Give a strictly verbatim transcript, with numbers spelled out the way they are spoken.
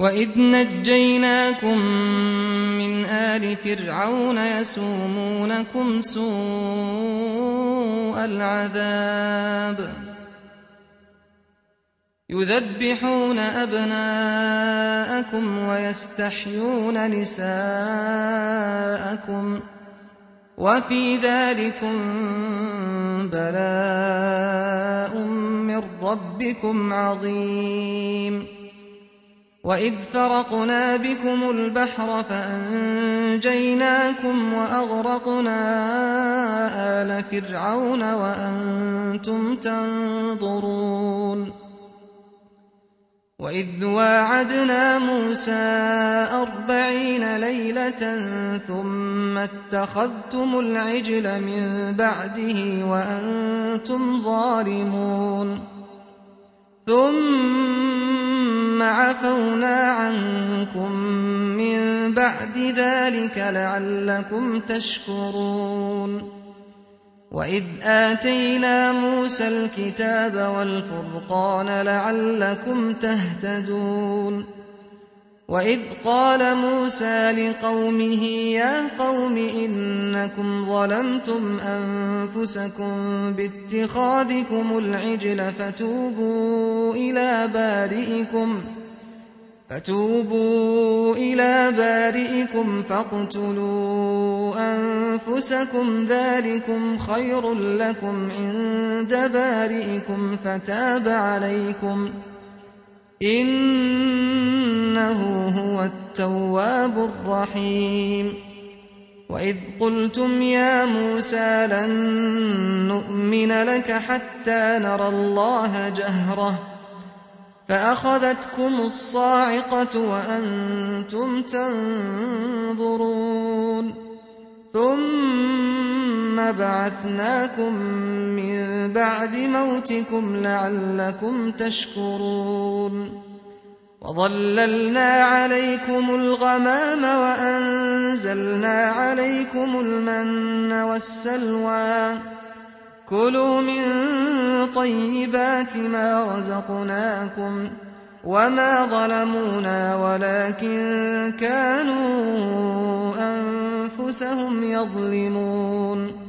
وإذ نجيناكم من آل فرعون يسومونكم سوء العذاب يذبحون أبناءكم ويستحيون نساءكم وفي ذلكم بلاء من ربكم عظيم وإذ فرقنا بكم البحر فأنجيناكم وأغرقنا آل فرعون وأنتم تنظرون وإذ واعدنا موسى أربعين ليلة ثم اتخذتم العجل من بعده وأنتم ظالمون ثم عفونا عنكم من بعد ذلك لعلكم تشكرون وإذ آتينا موسى الكتاب والفرقان لعلكم تهتدون وإذ قال موسى لقومه يا قوم إنكم ظلمتم أنفسكم باتخاذكم العجل فتوبوا إلى بارئكم فتوبوا إلى بارئكم فاقتلوا أنفسكم ذلكم خير لكم عند بارئكم فتاب عليكم إنه هو التواب الرحيم وإذ قلتم يا موسى لن نؤمن لك حتى نرى الله جهرة فأخذتكم الصاعقة وأنتم تنظرون ثم بعثناكم من بعد موتكم لعلكم تشكرون وظللنا عليكم الغمام وأنزلنا عليكم المن والسلوى كلوا من طيبات ما رزقناكم وما ظلمونا ولكن كانوا أنفسهم يظلمون